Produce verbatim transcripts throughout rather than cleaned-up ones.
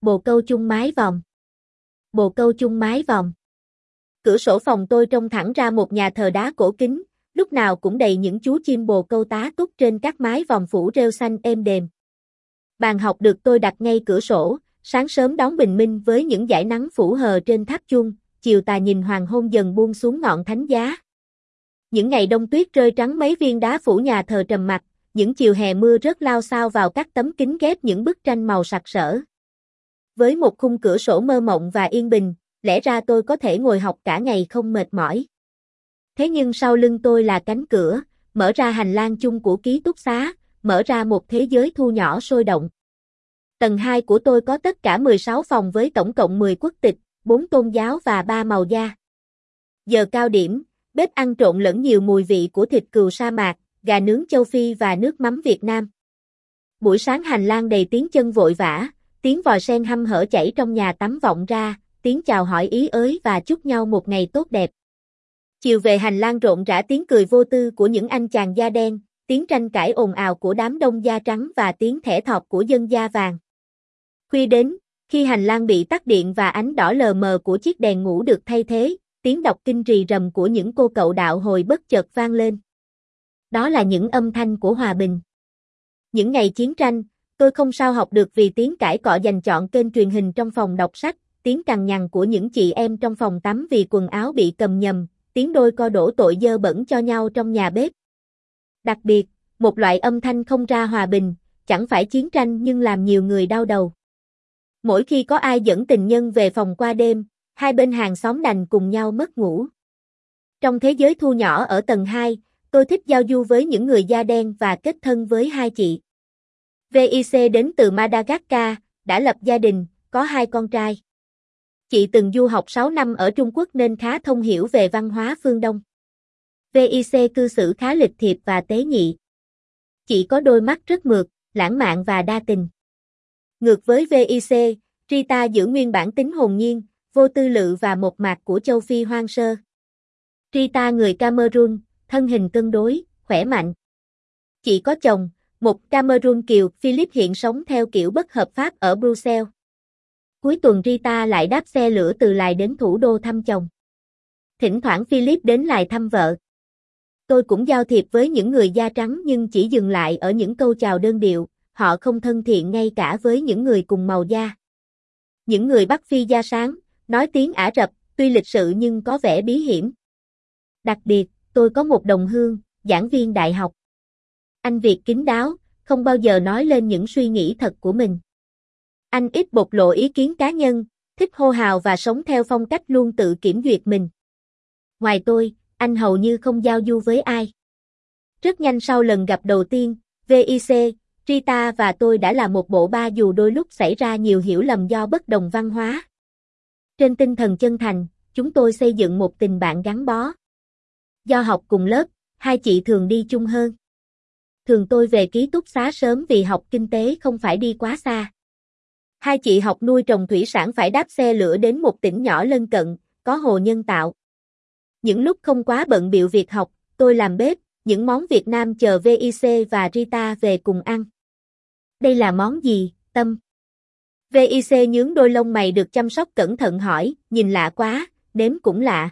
Bồ câu chung mái vòm. Bồ câu chung mái vòm. Cửa sổ phòng tôi trông thẳng ra một nhà thờ đá cổ kính, lúc nào cũng đầy những chú chim bồ câu tá túc trên các mái vòm phủ rêu xanh êm đềm. Bàn học được tôi đặt ngay cửa sổ, sáng sớm đón bình minh với những dải nắng phủ hờ trên tháp chuông, chiều tà nhìn hoàng hôn dần buông xuống ngọn thánh giá. Những ngày đông tuyết rơi trắng mấy viên đá phủ nhà thờ trầm mặc, những chiều hè mưa rớt lao xao vào các tấm kính ghép những bức tranh màu sặc sỡ. Với một khung cửa sổ mơ mộng và yên bình, lẽ ra tôi có thể ngồi học cả ngày không mệt mỏi. Thế nhưng sau lưng tôi là cánh cửa, mở ra hành lang chung của ký túc xá, mở ra một thế giới thu nhỏ sôi động. Tầng hai của tôi có tất cả mười sáu phòng với tổng cộng mười quốc tịch, bốn tôn giáo và ba màu da. Giờ cao điểm, bếp ăn trộn lẫn nhiều mùi vị của thịt cừu sa mạc, gà nướng châu Phi và nước mắm Việt Nam. Buổi sáng hành lang đầy tiếng chân vội vã, tiếng vòi sen hăm hở chảy trong nhà tắm vọng ra, tiếng chào hỏi ý ới và chúc nhau một ngày tốt đẹp. Chiều về hành lang rộn rã tiếng cười vô tư của những anh chàng da đen, tiếng tranh cãi ồn ào của đám đông da trắng và tiếng thẻ thọt của dân da vàng. Khuya đến, khi hành lang bị tắt điện và ánh đỏ lờ mờ của chiếc đèn ngủ được thay thế, tiếng đọc kinh rì rầm của những cô cậu đạo hồi bất chợt vang lên. Đó là những âm thanh của hòa bình. Những ngày chiến tranh, tôi không sao học được vì tiếng cãi cọ giành chọn kênh truyền hình trong phòng đọc sách, tiếng cằn nhằn của những chị em trong phòng tắm vì quần áo bị cầm nhầm, tiếng đôi co đổ tội dơ bẩn cho nhau trong nhà bếp. Đặc biệt, một loại âm thanh không ra hòa bình, chẳng phải chiến tranh nhưng làm nhiều người đau đầu. Mỗi khi có ai dẫn tình nhân về phòng qua đêm, hai bên hàng xóm đành cùng nhau mất ngủ. Trong thế giới thu nhỏ ở tầng hai, tôi thích giao du với những người da đen và kết thân với hai chị. vê i xê đến từ Madagascar, đã lập gia đình, có hai con trai. Chị từng du học sáu năm ở Trung Quốc nên khá thông hiểu về văn hóa phương Đông. vê i xê cư xử khá lịch thiệp và tế nhị. Chị có đôi mắt rất mượt, lãng mạn và đa tình. Ngược với vê i xê, Rita giữ nguyên bản tính hồn nhiên, vô tư lự và mộc mạc của châu Phi hoang sơ. Rita người Cameroon, thân hình cân đối, khỏe mạnh. Chị có chồng, một Cameroon kiều, Philip hiện sống theo kiểu bất hợp pháp ở Brussels. Cuối tuần Rita lại đáp xe lửa từ Lài đến thủ đô thăm chồng. Thỉnh thoảng Philip đến Lài thăm vợ. Tôi cũng giao thiệp với những người da trắng nhưng chỉ dừng lại ở những câu chào đơn điệu, họ không thân thiện ngay cả với những người cùng màu da. Những người Bắc Phi da sáng, nói tiếng Ả Rập, tuy lịch sự nhưng có vẻ bí hiểm. Đặc biệt, tôi có một đồng hương, giảng viên đại học. Anh Việt kín đáo, không bao giờ nói lên những suy nghĩ thật của mình. Anh ít bộc lộ ý kiến cá nhân, thích hô hào và sống theo phong cách luôn tự kiểm duyệt mình. Ngoài tôi, anh hầu như không giao du với ai. Rất nhanh sau lần gặp đầu tiên, vê i xê, Rita và tôi đã là một bộ ba dù đôi lúc xảy ra nhiều hiểu lầm do bất đồng văn hóa. Trên tinh thần chân thành, chúng tôi xây dựng một tình bạn gắn bó. Do học cùng lớp, hai chị thường đi chung hơn. Thường tôi về ký túc xá sớm vì học kinh tế không phải đi quá xa. Hai chị học nuôi trồng thủy sản phải đáp xe lửa đến một tỉnh nhỏ lân cận, có hồ nhân tạo. Những lúc không quá bận bịu việc học, tôi làm bếp, những món Việt Nam chờ vê i xê và Rita về cùng ăn. Đây là món gì, Tâm? vê i xê nhướng đôi lông mày được chăm sóc cẩn thận hỏi, nhìn lạ quá, nếm cũng lạ.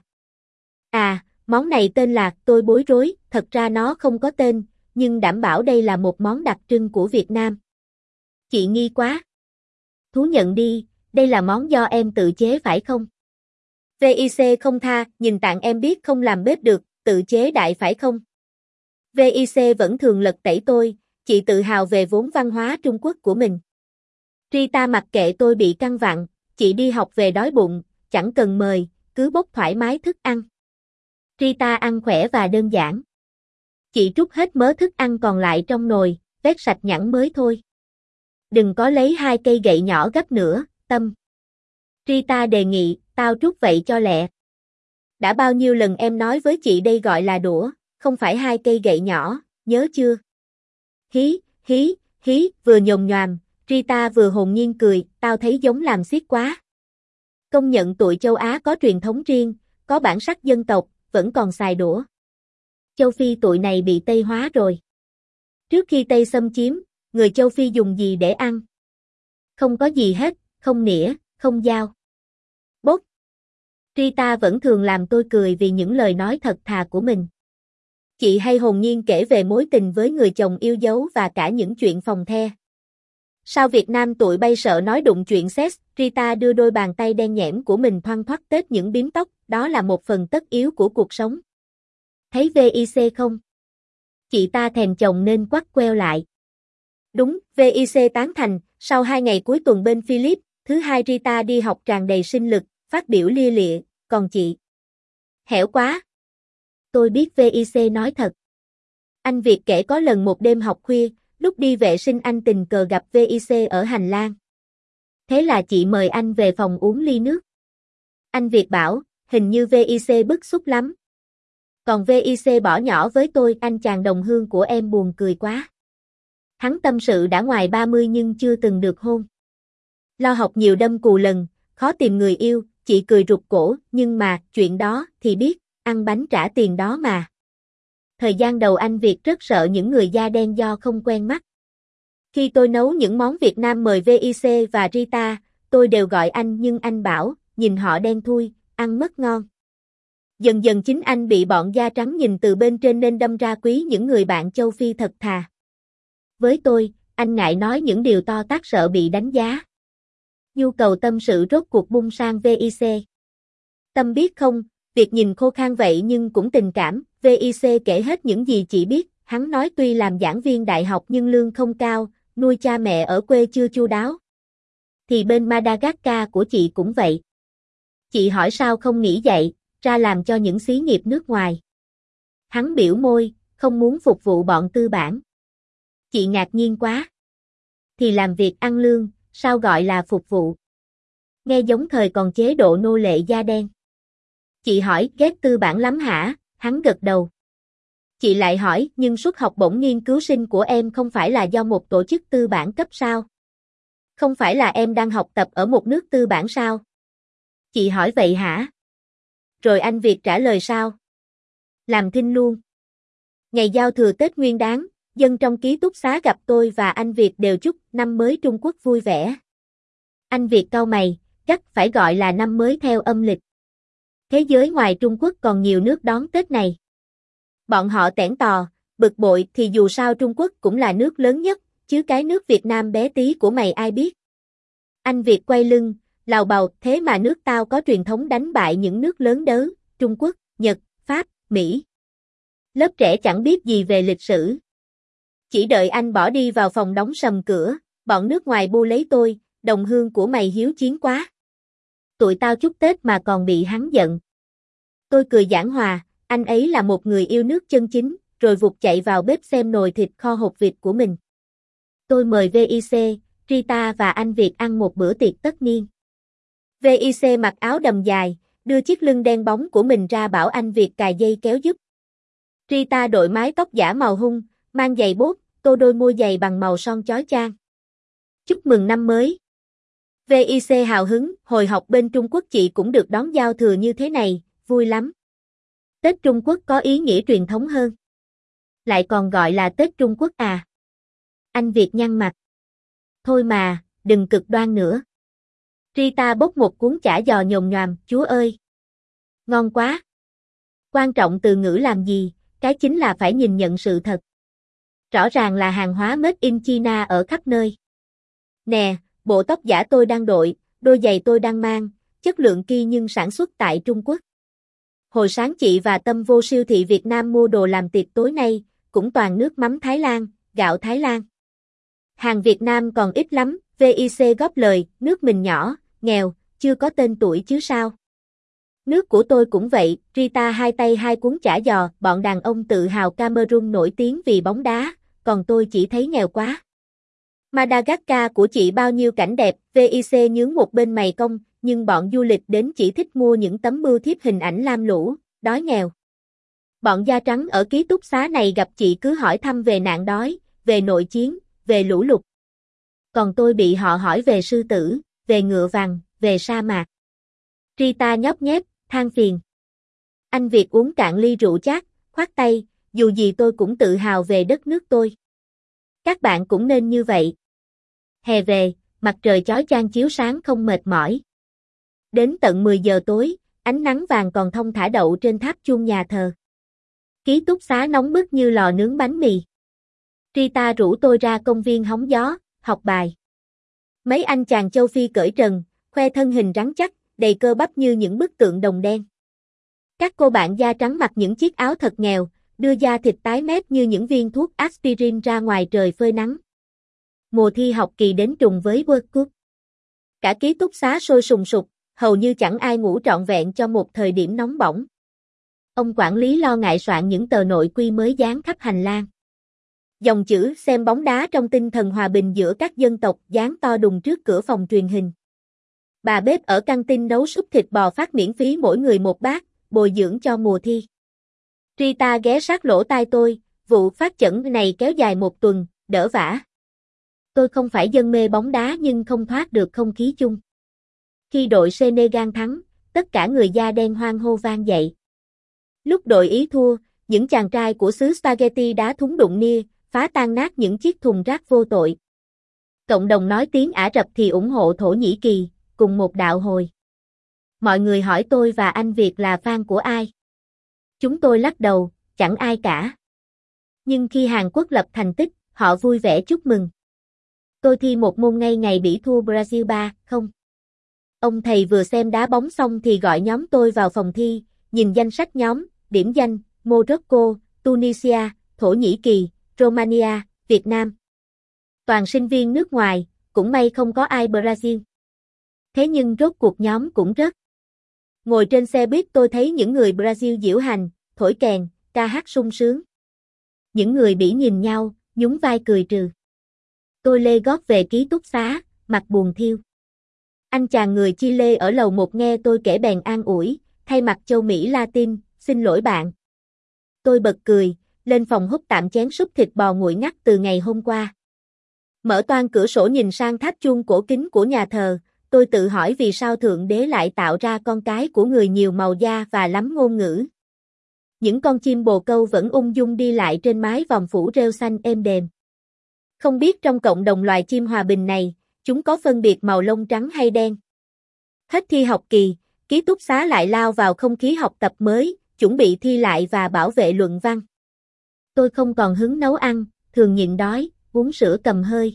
À, món này tên là, tôi bối rối, thật ra nó không có tên, nhưng đảm bảo đây là một món đặc trưng của Việt Nam. Chị nghi quá. Thú nhận đi, đây là món do em tự chế phải không? vê i xê không tha, nhìn tạng em biết không làm bếp được, tự chế đại phải không? vê i xê vẫn thường lật tẩy tôi, chị tự hào về vốn văn hóa Trung Quốc của mình. Rita mặc kệ tôi bị căng vặn, chị đi học về đói bụng, chẳng cần mời, cứ bốc thoải mái thức ăn. Rita ăn khỏe và đơn giản. Chị trút hết mớ thức ăn còn lại trong nồi, vét sạch nhẵn mới thôi. Đừng có lấy hai cây gậy nhỏ gấp nữa, Tâm. Rita đề nghị, tao trút vậy cho lẹ. Đã bao nhiêu lần em nói với chị đây gọi là đũa, không phải hai cây gậy nhỏ, nhớ chưa? Hí, hí, hí, vừa nhồm nhoàm, Rita vừa hồn nhiên cười, tao thấy giống làm xiết quá. Công nhận tụi châu Á có truyền thống riêng, có bản sắc dân tộc, vẫn còn xài đũa. Châu Phi tụi này bị Tây hóa rồi. Trước khi Tây xâm chiếm, người châu Phi dùng gì để ăn? Không có gì hết, không nĩa, không dao. Bốp. Rita vẫn thường làm tôi cười vì những lời nói thật thà của mình. Chị hay hồn nhiên kể về mối tình với người chồng yêu dấu và cả những chuyện phòng the. Sao Việt Nam tụi bay sợ nói đụng chuyện sex, Rita đưa đôi bàn tay đen nhẽm của mình thoăn thoắt tết những bím tóc, đó là một phần tất yếu của cuộc sống. Thấy vê i xê không? Chị ta thèm chồng nên quắt queo lại. Đúng, vê i xê tán thành, sau hai ngày cuối tuần bên Philip, thứ hai Rita đi học tràn đầy sinh lực, phát biểu lia lịa, còn chị? Hẻo quá. Tôi biết vê i xê nói thật. Anh Việt kể có lần một đêm học khuya, lúc đi vệ sinh anh tình cờ gặp vê i xê ở hành lang. Thế là chị mời anh về phòng uống ly nước. Anh Việt bảo, hình như vê i xê bức xúc lắm. Còn vê i xê bỏ nhỏ với tôi, anh chàng đồng hương của em buồn cười quá. Hắn tâm sự đã ngoài ba mươi nhưng chưa từng được hôn. Lo học nhiều đâm cù lần, khó tìm người yêu, chị cười rụt cổ, nhưng mà, chuyện đó, thì biết, ăn bánh trả tiền đó mà. Thời gian đầu anh Việt rất sợ những người da đen do không quen mắt. Khi tôi nấu những món Việt Nam mời vê i xê và Rita, tôi đều gọi anh nhưng anh bảo, nhìn họ đen thui, ăn mất ngon. Dần dần chính anh bị bọn da trắng nhìn từ bên trên nên đâm ra quý những người bạn châu Phi thật thà. Với tôi, anh ngại nói những điều to tát sợ bị đánh giá. Nhu cầu tâm sự rốt cuộc bung sang vê i xê. Tâm biết không, việc nhìn khô khan vậy nhưng cũng tình cảm, vê i xê kể hết những gì chị biết, hắn nói tuy làm giảng viên đại học nhưng lương không cao, nuôi cha mẹ ở quê chưa chu đáo. Thì bên Madagascar của chị cũng vậy. Chị hỏi sao không nghỉ dạy, ra làm cho những xí nghiệp nước ngoài. Hắn biểu môi, không muốn phục vụ bọn tư bản. Chị ngạc nhiên quá. Thì làm việc ăn lương, sao gọi là phục vụ? Nghe giống thời còn chế độ nô lệ da đen. Chị hỏi, ghét tư bản lắm hả? Hắn gật đầu. Chị lại hỏi, nhưng suất học bổng nghiên cứu sinh của em không phải là do một tổ chức tư bản cấp sao? Không phải là em đang học tập ở một nước tư bản sao? Chị hỏi vậy hả? Rồi anh Việt trả lời sao? Làm thinh luôn. Ngày giao thừa Tết Nguyên Đán, dân trong ký túc xá gặp tôi và anh Việt đều chúc năm mới Trung Quốc vui vẻ. Anh Việt cau mày, chắc phải gọi là năm mới theo âm lịch. Thế giới ngoài Trung Quốc còn nhiều nước đón Tết này. Bọn họ tẻn tò, bực bội thì dù sao Trung Quốc cũng là nước lớn nhất, chứ cái nước Việt Nam bé tí của mày ai biết. Anh Việt quay lưng, lào bào, thế mà nước tao có truyền thống đánh bại những nước lớn đớ, Trung Quốc, Nhật, Pháp, Mỹ. Lớp trẻ chẳng biết gì về lịch sử. Chỉ đợi anh bỏ đi vào phòng đóng sầm cửa, bọn nước ngoài bu lấy tôi, đồng hương của mày hiếu chiến quá. Tụi tao chúc Tết mà còn bị hắn giận. Tôi cười giảng hòa, anh ấy là một người yêu nước chân chính, rồi vụt chạy vào bếp xem nồi thịt kho hột vịt của mình. Tôi mời vê i xê, Rita và anh Việt ăn một bữa tiệc tất niên. vê i xê mặc áo đầm dài, đưa chiếc lưng đen bóng của mình ra bảo anh Việt cài dây kéo giúp. Rita đội mái tóc giả màu hung, mang giày bốt, tô đôi môi giày bằng màu son chói chang. Chúc mừng năm mới. vê i xê hào hứng, hồi học bên Trung Quốc chị cũng được đón giao thừa như thế này, vui lắm. Tết Trung Quốc có ý nghĩa truyền thống hơn. Lại còn gọi là Tết Trung Quốc à? Anh Việt nhăn mặt. Thôi mà, đừng cực đoan nữa. Rita bốc một cuốn chả giò nhồm nhoàm, chúa ơi. Ngon quá. Quan trọng từ ngữ làm gì, cái chính là phải nhìn nhận sự thật. Rõ ràng là hàng hóa made in China ở khắp nơi. Nè, bộ tóc giả tôi đang đội, đôi giày tôi đang mang, chất lượng kỳ nhưng sản xuất tại Trung Quốc. Hồi sáng chị và Tâm vô siêu thị Việt Nam mua đồ làm tiệc tối nay, cũng toàn nước mắm Thái Lan, gạo Thái Lan. Hàng Việt Nam còn ít lắm, vê i xê góp lời, nước mình nhỏ, nghèo, chưa có tên tuổi chứ sao. Nước của tôi cũng vậy, Rita hai tay hai cuốn chả giò, bọn đàn ông tự hào Cameroon nổi tiếng vì bóng đá, còn tôi chỉ thấy nghèo quá. Madagascar của chị bao nhiêu cảnh đẹp, vê i xê nhướng một bên mày cong, nhưng bọn du lịch đến chỉ thích mua những tấm bưu thiếp hình ảnh lam lũ, đói nghèo. Bọn da trắng ở ký túc xá này gặp chị cứ hỏi thăm về nạn đói, về nội chiến, về lũ lụt. Còn tôi bị họ hỏi về sư tử, về ngựa vằn, về sa mạc. Rita nhóc nhép, than phiền. Anh Việt uống cạn ly rượu chát, khoát tay, dù gì tôi cũng tự hào về đất nước tôi. Các bạn cũng nên như vậy. Hè về, mặt trời chói chang chiếu sáng không mệt mỏi. Đến tận mười giờ tối, ánh nắng vàng còn thong thả đậu trên tháp chuông nhà thờ. Ký túc xá nóng bức như lò nướng bánh mì. Rita rủ tôi ra công viên hóng gió, học bài. Mấy anh chàng châu Phi cởi trần, khoe thân hình rắn chắc, đầy cơ bắp như những bức tượng đồng đen. Các cô bạn da trắng mặc những chiếc áo thật nghèo, đưa da thịt tái mét như những viên thuốc aspirin ra ngoài trời phơi nắng. Mùa thi học kỳ đến trùng với World Cup. Cả ký túc xá sôi sùng sục, hầu như chẳng ai ngủ trọn vẹn cho một thời điểm nóng bỏng. Ông quản lý lo ngại soạn những tờ nội quy mới dán khắp hành lang. Dòng chữ xem bóng đá trong tinh thần hòa bình giữa các dân tộc dán to đùng trước cửa phòng truyền hình. Bà bếp ở căng tin nấu súp thịt bò phát miễn phí mỗi người một bát, bồi dưỡng cho mùa thi. Rita ghé sát lỗ tai tôi, vụ phát chẩn này kéo dài một tuần, đỡ vả. Tôi không phải dân mê bóng đá nhưng không thoát được không khí chung. Khi đội Senegal thắng, tất cả người da đen hoan hô vang dậy. Lúc đội Ý thua, những chàng trai của xứ Spaghetti đá thúng đụng nia, phá tan nát những chiếc thùng rác vô tội. Cộng đồng nói tiếng Ả Rập thì ủng hộ Thổ Nhĩ Kỳ, cùng một đạo hồi. Mọi người hỏi tôi và anh Việt là fan của ai? Chúng tôi lắc đầu, chẳng ai cả. Nhưng khi Hàn Quốc lập thành tích, họ vui vẻ chúc mừng. Tôi thi một môn ngay ngày Bỉ thua Brazil ba không. Ông thầy vừa xem đá bóng xong thì gọi nhóm tôi vào phòng thi, nhìn danh sách nhóm, điểm danh, Morocco, Tunisia, Thổ Nhĩ Kỳ, Romania, Việt Nam. Toàn sinh viên nước ngoài, cũng may không có ai Brazil. Thế nhưng rốt cuộc nhóm cũng rớt. Ngồi trên xe buýt tôi thấy những người Brazil diễu hành, thổi kèn, ca hát sung sướng. Những người Bỉ nhìn nhau, nhún vai cười trừ. Tôi lê gót về ký túc xá, mặt buồn thiêu. Anh chàng người Chile ở lầu một nghe tôi kể bèn an ủi, thay mặt châu Mỹ Latin, xin lỗi bạn. Tôi bật cười, lên phòng hút tạm chén súp thịt bò nguội ngắt từ ngày hôm qua. Mở toang cửa sổ nhìn sang tháp chuông cổ kính của nhà thờ, tôi tự hỏi vì sao Thượng Đế lại tạo ra con cái của người nhiều màu da và lắm ngôn ngữ. Những con chim bồ câu vẫn ung dung đi lại trên mái vòm phủ rêu xanh êm đềm. Không biết trong cộng đồng loài chim hòa bình này, chúng có phân biệt màu lông trắng hay đen. Hết thi học kỳ, ký túc xá lại lao vào không khí học tập mới, chuẩn bị thi lại và bảo vệ luận văn. Tôi không còn hứng nấu ăn, thường nhịn đói, uống sữa cầm hơi.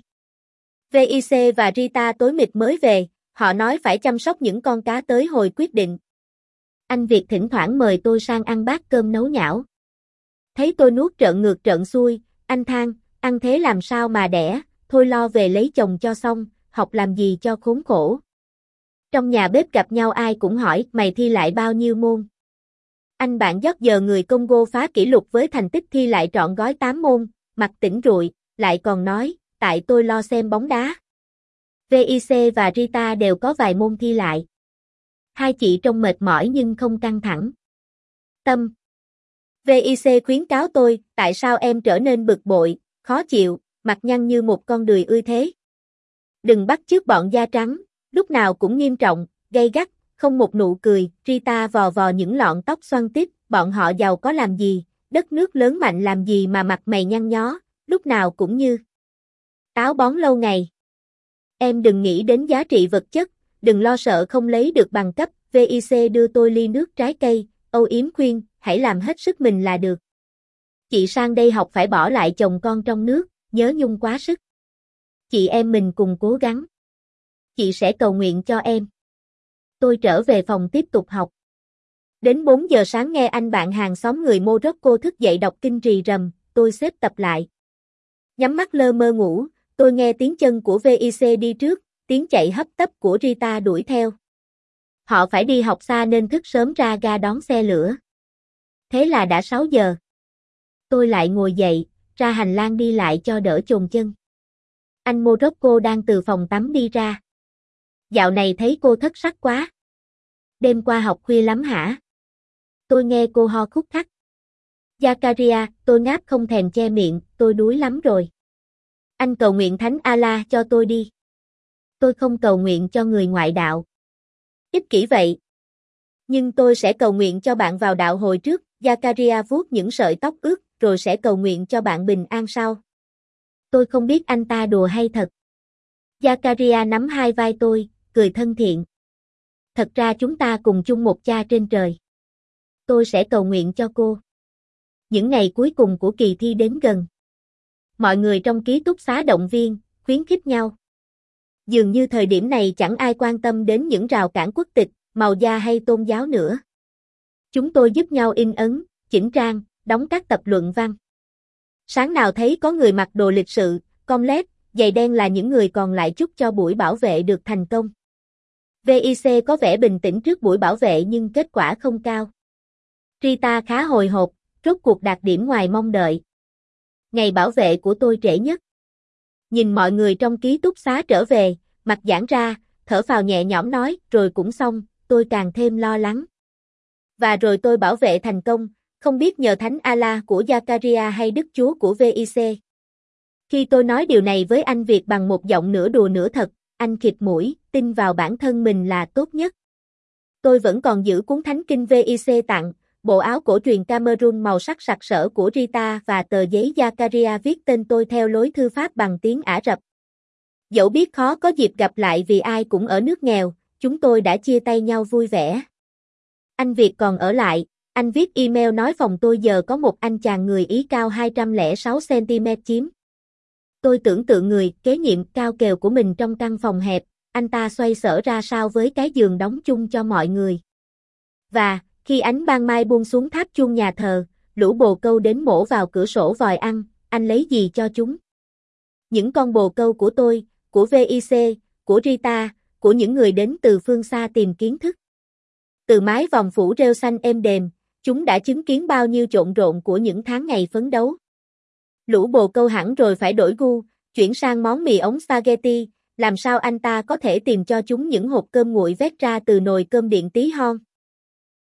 vê i xê và Rita tối mịt mới về, họ nói phải chăm sóc những con cá tới hồi quyết định. Anh Việt thỉnh thoảng mời tôi sang ăn bát cơm nấu nhão. Thấy tôi nuốt trợn ngược trợn xuôi, anh than, ăn thế làm sao mà đẻ, thôi lo về lấy chồng cho xong, học làm gì cho khốn khổ. Trong nhà bếp gặp nhau ai cũng hỏi, mày thi lại bao nhiêu môn? Anh bạn dót giờ người Congo phá kỷ lục với thành tích thi lại trọn gói tám môn, mặt tỉnh rụi, lại còn nói, tại tôi lo xem bóng đá. vê i xê và Rita đều có vài môn thi lại. Hai chị trông mệt mỏi nhưng không căng thẳng. Tâm. vê i xê khuyến cáo tôi, tại sao em trở nên bực bội, khó chịu, mặt nhăn như một con đười ươi thế? Đừng bắt chước bọn da trắng, lúc nào cũng nghiêm trọng, gay gắt, không một nụ cười. Rita vò vò những lọn tóc xoăn tít, bọn họ giàu có làm gì, đất nước lớn mạnh làm gì mà mặt mày nhăn nhó, lúc nào cũng như táo bón lâu ngày. Em đừng nghĩ đến giá trị vật chất, đừng lo sợ không lấy được bằng cấp. vê i xê đưa tôi ly nước trái cây, âu yếm khuyên, hãy làm hết sức mình là được. Chị sang đây học phải bỏ lại chồng con trong nước, nhớ nhung quá sức. Chị em mình cùng cố gắng. Chị sẽ cầu nguyện cho em. Tôi trở về phòng tiếp tục học. Đến bốn giờ sáng nghe anh bạn hàng xóm người Morocco thức dậy đọc kinh rì rầm, tôi xếp tập lại. Nhắm mắt lơ mơ ngủ, tôi nghe tiếng chân của vê i xê đi trước, tiếng chạy hấp tấp của Rita đuổi theo. Họ phải đi học xa nên thức sớm ra ga đón xe lửa. Thế là đã sáu giờ. Tôi lại ngồi dậy, ra hành lang đi lại cho đỡ chồn chân. Anh Morocco đang từ phòng tắm đi ra. Dạo này thấy cô thất sắc quá. Đêm qua học khuya lắm hả? Tôi nghe cô ho khúc khắc. Zakaria, tôi ngáp không thèm che miệng, tôi đuối lắm rồi. Anh cầu nguyện Thánh Allah cho tôi đi. Tôi không cầu nguyện cho người ngoại đạo. Ích kỷ vậy. Nhưng tôi sẽ cầu nguyện cho bạn vào đạo hồi trước. Zakaria vuốt những sợi tóc ướt, rồi sẽ cầu nguyện cho bạn bình an sau. Tôi không biết anh ta đùa hay thật. Zakaria nắm hai vai tôi, cười thân thiện. Thật ra chúng ta cùng chung một cha trên trời. Tôi sẽ cầu nguyện cho cô. Những ngày cuối cùng của kỳ thi đến gần. Mọi người trong ký túc xá động viên, khuyến khích nhau. Dường như thời điểm này chẳng ai quan tâm đến những rào cản quốc tịch, màu da hay tôn giáo nữa. Chúng tôi giúp nhau in ấn, chỉnh trang, đóng các tập luận văn. Sáng nào thấy có người mặc đồ lịch sự, comlet, giày đen là những người còn lại chúc cho buổi bảo vệ được thành công. vê i xê có vẻ bình tĩnh trước buổi bảo vệ nhưng kết quả không cao. Rita khá hồi hộp, rốt cuộc đạt điểm ngoài mong đợi. Ngày bảo vệ của tôi trễ nhất. Nhìn mọi người trong ký túc xá trở về, mặt giãn ra, thở phào nhẹ nhõm nói, rồi cũng xong, tôi càng thêm lo lắng. Và rồi tôi bảo vệ thành công, không biết nhờ Thánh Allah của Zakaria hay Đức Chúa của vê i xê. Khi tôi nói điều này với anh Việt bằng một giọng nửa đùa nửa thật, anh khịt mũi, tin vào bản thân mình là tốt nhất. Tôi vẫn còn giữ cuốn thánh kinh vê i xê tặng, bộ áo cổ truyền Cameroon màu sắc sặc sỡ của Rita và tờ giấy Zakaria viết tên tôi theo lối thư pháp bằng tiếng Ả Rập. Dẫu biết khó có dịp gặp lại vì ai cũng ở nước nghèo, chúng tôi đã chia tay nhau vui vẻ. Anh Việt còn ở lại, anh viết email nói phòng tôi giờ có một anh chàng người Ý cao hai trăm lẻ sáu xăng-ti-mét chiếm. Tôi tưởng tượng người kế nhiệm cao kèo của mình trong căn phòng hẹp, anh ta xoay sở ra sao với cái giường đóng chung cho mọi người. Và, khi ánh ban mai buông xuống tháp chuông nhà thờ, lũ bồ câu đến mổ vào cửa sổ vòi ăn, anh lấy gì cho chúng? Những con bồ câu của tôi, của vê i xê, của Rita, của những người đến từ phương xa tìm kiến thức. Từ mái vòng phủ rêu xanh êm đềm, chúng đã chứng kiến bao nhiêu trộn rộn của những tháng ngày phấn đấu. Lũ bồ câu hẳn rồi phải đổi gu, chuyển sang món mì ống spaghetti, làm sao anh ta có thể tìm cho chúng những hộp cơm nguội vét ra từ nồi cơm điện tí hon.